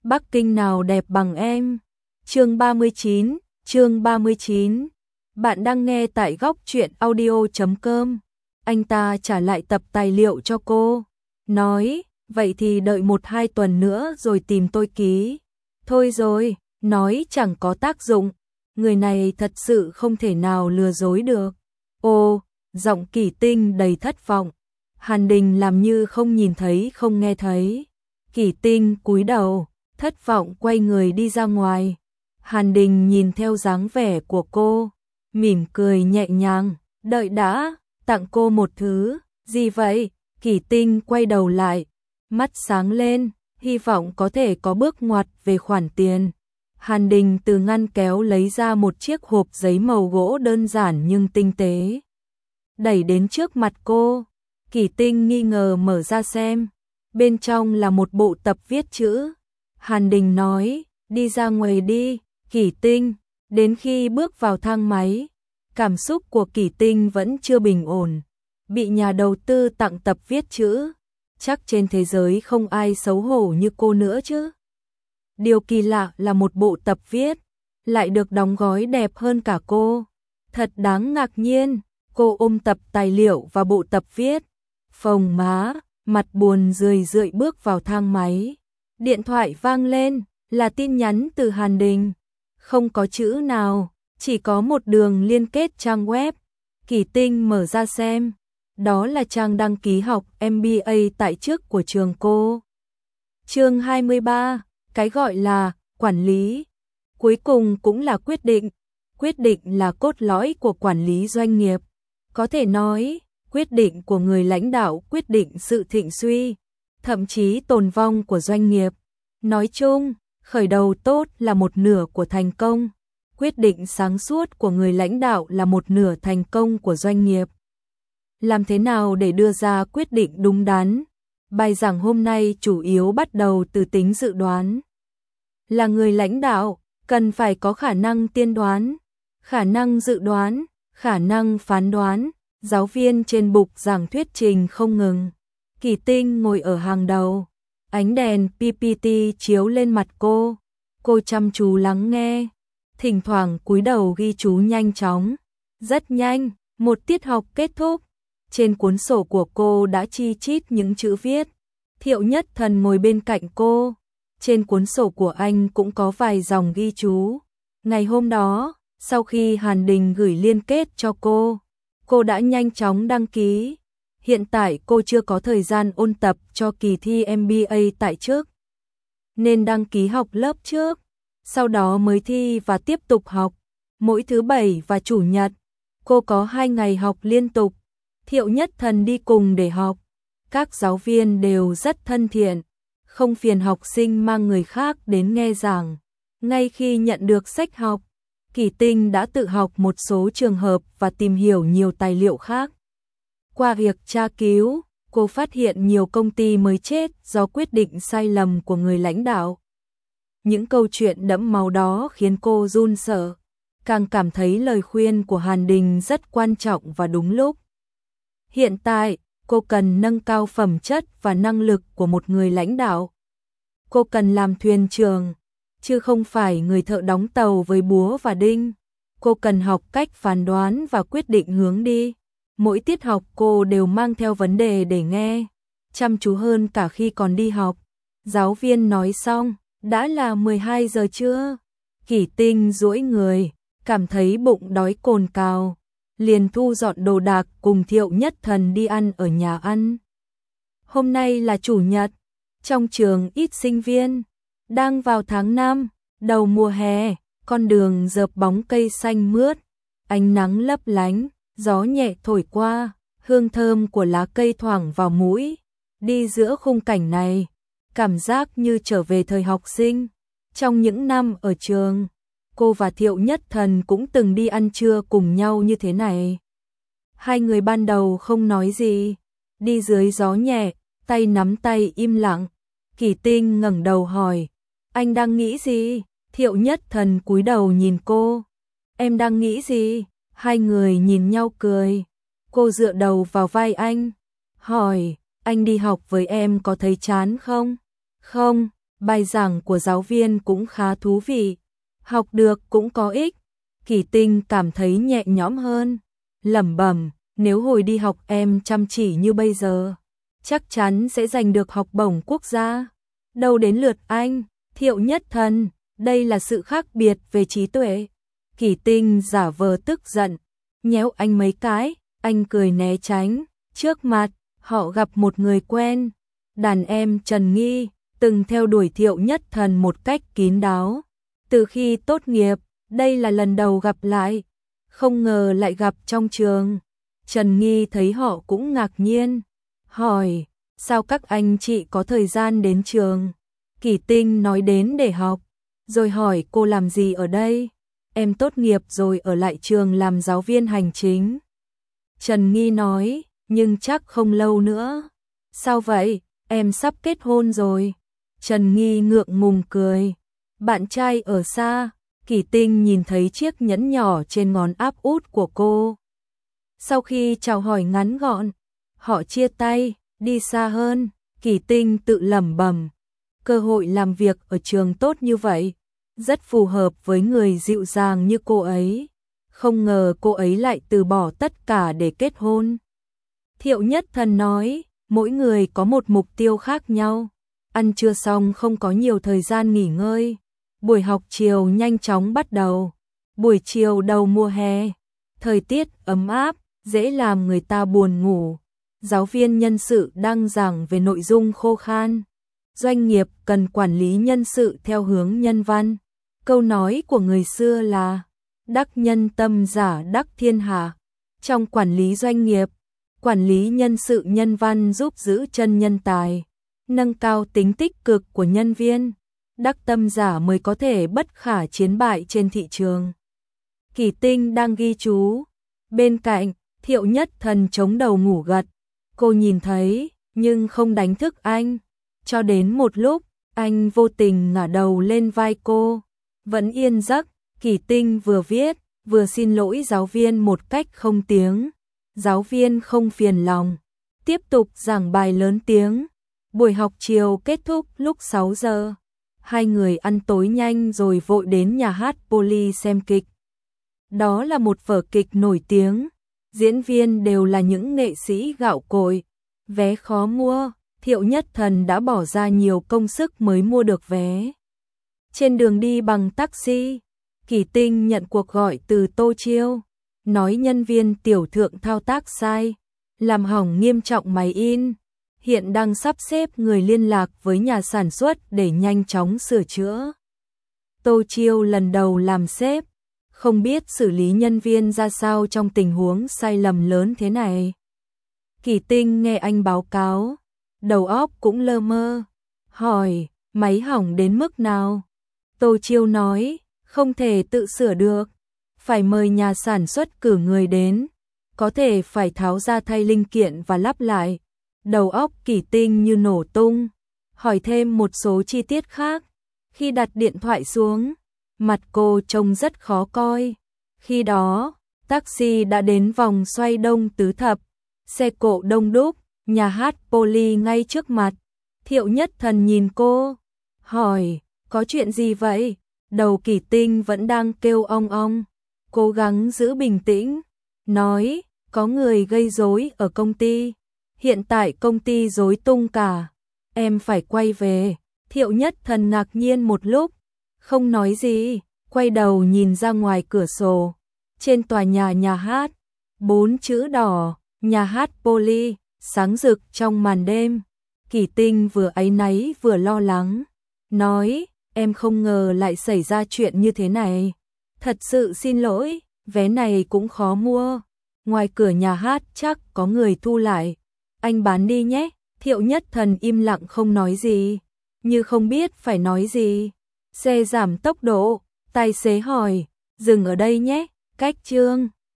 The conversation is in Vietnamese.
Bắc Kinh nào đẹp bằng em. Chương 39. Bạn đang nghe tại góc truyện audio.com. Anh ta trả lại tập tài liệu cho cô. Nói, vậy thì đợi 1-2 tuần nữa rồi tìm tôi ký. Thôi rồi, nói chẳng có tác dụng. Người này thật sự không thể nào lừa dối được. Ô, giọng Kỷ Tinh đầy thất vọng. Hàn Đình làm như không nhìn thấy không nghe thấy. Kỷ Tinh cúi đầu, thất vọng quay người đi ra ngoài. Hàn Đình nhìn theo dáng vẻ của cô, mỉm cười nhẹ nhàng, đợi đã, tặng cô một thứ, gì vậy? Kỷ Tinh quay đầu lại, mắt sáng lên, hy vọng có thể có bước ngoặt về khoản tiền. Hàn Đình từ ngăn kéo lấy ra một chiếc hộp giấy màu gỗ đơn giản nhưng tinh tế. Đẩy đến trước mặt cô, Kỷ Tinh nghi ngờ mở ra xem. Bên trong là một bộ tập viết chữ. Hàn Đình nói, đi ra ngoài đi, Kỷ Tinh. Đến khi bước vào thang máy, cảm xúc của Kỷ Tinh vẫn chưa bình ổn. Bị nhà đầu tư tặng tập viết chữ, chắc trên thế giới không ai xấu hổ như cô nữa chứ. Điều kỳ lạ là một bộ tập viết lại được đóng gói đẹp hơn cả cô. Thật đáng ngạc nhiên. Cô ôm tập tài liệu và bộ tập viết, phồng má, mặt buồn rười rượi bước vào thang máy. Điện thoại vang lên, là tin nhắn từ Hàn Đình. Không có chữ nào, chỉ có một đường liên kết trang web. Kỷ Tinh mở ra xem, đó là trang đăng ký học MBA tại chức của trường cô. Chương 23, cái gọi là quản lý, cuối cùng cũng là quyết định. Quyết định là cốt lõi của quản lý doanh nghiệp. Có thể nói, quyết định của người lãnh đạo quyết định sự thịnh suy, thậm chí tồn vong của doanh nghiệp. Nói chung, khởi đầu tốt là một nửa của thành công. Quyết định sáng suốt của người lãnh đạo là một nửa thành công của doanh nghiệp. Làm thế nào để đưa ra quyết định đúng đắn? Bài giảng hôm nay chủ yếu bắt đầu từ tính dự đoán. Là người lãnh đạo, cần phải có khả năng tiên đoán, khả năng dự đoán, khả năng phán đoán. Giáo viên trên bục giảng thuyết trình không ngừng. Kỷ Tinh ngồi ở hàng đầu. Ánh đèn PPT chiếu lên mặt cô. Cô chăm chú lắng nghe. Thỉnh thoảng cúi đầu ghi chú nhanh chóng. Rất nhanh, một tiết học kết thúc. Trên cuốn sổ của cô đã chi chít những chữ viết. Thiệu Nhất Thần ngồi bên cạnh cô. Trên cuốn sổ của anh cũng có vài dòng ghi chú. Ngày hôm đó, sau khi Hàn Đình gửi liên kết cho cô đã nhanh chóng đăng ký. Hiện tại cô chưa có thời gian ôn tập cho kỳ thi MBA tại chức, nên đăng ký học lớp trước, sau đó mới thi và tiếp tục học. Mỗi thứ Bảy và Chủ nhật, cô có 2 ngày học liên tục. Thiệu Nhất Thần đi cùng để học. Các giáo viên đều rất thân thiện, không phiền học sinh mang người khác đến nghe giảng. Ngay khi nhận được sách học, Kỷ Tinh đã tự học một số trường hợp và tìm hiểu nhiều tài liệu khác. Qua việc tra cứu, cô phát hiện nhiều công ty mới chết do quyết định sai lầm của người lãnh đạo. Những câu chuyện đẫm máu đó khiến cô run sợ, càng cảm thấy lời khuyên của Hàn Đình rất quan trọng và đúng lúc. Hiện tại, cô cần nâng cao phẩm chất và năng lực của một người lãnh đạo. Cô cần làm thuyền trưởng, chứ không phải người thợ đóng tàu với búa và đinh. Cô cần học cách phán đoán và quyết định hướng đi. Mỗi tiết học cô đều mang theo vấn đề để nghe, chăm chú hơn cả khi còn đi học. Giáo viên nói xong, đã là 12 giờ trưa. Kỷ Tinh duỗi người, cảm thấy bụng đói cồn cào, liền thu dọn đồ đạc cùng Thiệu Nhất Thần đi ăn ở nhà ăn. Hôm nay là Chủ nhật, trong trường ít sinh viên. Đang vào tháng 5, đầu mùa hè, con đường rợp bóng cây xanh mướt, ánh nắng lấp lánh, gió nhẹ thổi qua, hương thơm của lá cây thoảng vào mũi. Đi giữa khung cảnh này, cảm giác như trở về thời học sinh. Trong những năm ở trường, cô và Thiệu Nhất Thần cũng từng đi ăn trưa cùng nhau như thế này. Hai người ban đầu không nói gì, đi dưới gió nhẹ, tay nắm tay im lặng. Kỷ Tinh ngẩng đầu hỏi, anh đang nghĩ gì? Thiệu Nhất Thần cúi đầu nhìn cô. Em đang nghĩ gì? Hai người nhìn nhau cười. Cô dựa đầu vào vai anh, hỏi, anh đi học với em có thấy chán không? Không, Bài giảng của giáo viên cũng khá thú vị, học được cũng có ích. Kỳ Tinh cảm thấy nhẹ nhõm hơn, lẩm bẩm, nếu hồi đi học em chăm chỉ như bây giờ, chắc chắn sẽ giành được học bổng quốc gia. Đâu đến lượt anh, Thiệu Nhất Thần, đây là sự khác biệt về trí tuệ. Kỳ Tinh giả vờ tức giận, nhéo anh mấy cái, anh cười né tránh. Trước mặt, họ gặp một người quen, đàn em Trần Nghi, từng theo đuổi Thiệu Nhất Thần một cách kín đáo. Từ khi tốt nghiệp, đây là lần đầu gặp lại, không ngờ lại gặp trong trường. Trần Nghi thấy họ cũng ngạc nhiên, hỏi, sao các anh chị có thời gian đến trường? Kỳ Tinh nói đến để học, rồi hỏi cô làm gì ở đây? Em tốt nghiệp rồi ở lại trường làm giáo viên hành chính. Trần Nghi nói, nhưng chắc không lâu nữa. Sao vậy? Em sắp kết hôn rồi. Trần Nghi ngượng ngùng cười. Bạn trai ở xa. Kỳ Tinh nhìn thấy chiếc nhẫn nhỏ trên ngón áp út của cô. Sau khi chào hỏi ngắn gọn, họ chia tay, đi xa hơn. Kỳ Tinh tự lẩm bẩm, cơ hội làm việc ở trường tốt như vậy, rất phù hợp với người dịu dàng như cô ấy. Không ngờ cô ấy lại từ bỏ tất cả để kết hôn. Thiệu Nhất Thần nói, mỗi người có một mục tiêu khác nhau. Ăn trưa xong không có nhiều thời gian nghỉ ngơi. Buổi học chiều nhanh chóng bắt đầu. Buổi chiều đầu mùa hè, thời tiết ấm áp, dễ làm người ta buồn ngủ. Giáo viên nhân sự đang giảng về nội dung khô khan. Doanh nghiệp cần quản lý nhân sự theo hướng nhân văn. Câu nói của người xưa là đắc nhân tâm giả đắc thiên hạ. Trong quản lý doanh nghiệp, quản lý nhân sự nhân văn giúp giữ chân nhân tài, nâng cao tính tích cực của nhân viên. Đắc tâm giả mới có thể bất khả chiến bại trên thị trường. Kỳ Tinh đang ghi chú. Bên cạnh, Thiệu Nhất Thần chống đầu ngủ gật. Cô nhìn thấy, nhưng không đánh thức anh. Cho đến một lúc, anh vô tình ngả đầu lên vai cô. Vẫn yên giấc, Kỳ Tinh vừa viết, vừa xin lỗi giáo viên một cách không tiếng. Giáo viên không phiền lòng, tiếp tục giảng bài lớn tiếng. Buổi học chiều kết thúc lúc 6 giờ. Hai người ăn tối nhanh rồi vội đến nhà hát Poly xem kịch. Đó là một vở kịch nổi tiếng. Diễn viên đều là những nghệ sĩ gạo cội. Vé khó mua, Thiệu Nhất Thần đã bỏ ra nhiều công sức mới mua được vé. Trên đường đi bằng taxi, Kỳ Tinh nhận cuộc gọi từ Tô Chiêu, nói nhân viên tiểu thượng thao tác sai, làm hỏng nghiêm trọng máy in. Hiện đang sắp xếp người liên lạc với nhà sản xuất để nhanh chóng sửa chữa. Tô Chiêu lần đầu làm sếp, không biết xử lý nhân viên ra sao trong tình huống sai lầm lớn thế này. Kỳ Tinh nghe anh báo cáo, đầu óc cũng lơ mơ, hỏi, máy hỏng đến mức nào? Tô Chiêu nói, không thể tự sửa được, phải mời nhà sản xuất cử người đến, có thể phải tháo ra thay linh kiện và lắp lại. Đầu óc Kỳ Tinh như nổ tung, hỏi thêm một số chi tiết khác. Khi đặt điện thoại xuống, mặt cô trông rất khó coi. Khi đó, taxi đã đến vòng xoay Đông Tứ Thập, xe cộ đông đúc, nhà hát Poly ngay trước mặt. Thiệu Nhất Thần nhìn cô, hỏi, có chuyện gì vậy? Đầu Kỳ Tinh vẫn đang kêu ong ong, cố gắng giữ bình tĩnh, nói, có người gây rối ở công ty. Hiện tại công ty rối tung cả, em phải quay về. Thiệu Nhất Thần ngạc nhiên một lúc, không nói gì, quay đầu nhìn ra ngoài cửa sổ. Trên tòa nhà hát, 4 chữ đỏ, nhà hát Poly, sáng rực trong màn đêm. Kỳ Tinh vừa áy náy vừa lo lắng, nói, em không ngờ lại xảy ra chuyện như thế này. Thật sự xin lỗi, vé này cũng khó mua. Ngoài cửa nhà hát chắc có người thu lại. Anh bán đi nhé. Thiệu Nhất Thần im lặng không nói gì, như không biết phải nói gì. Xe giảm tốc độ, tài xế hỏi, dừng ở đây nhé, cách chương.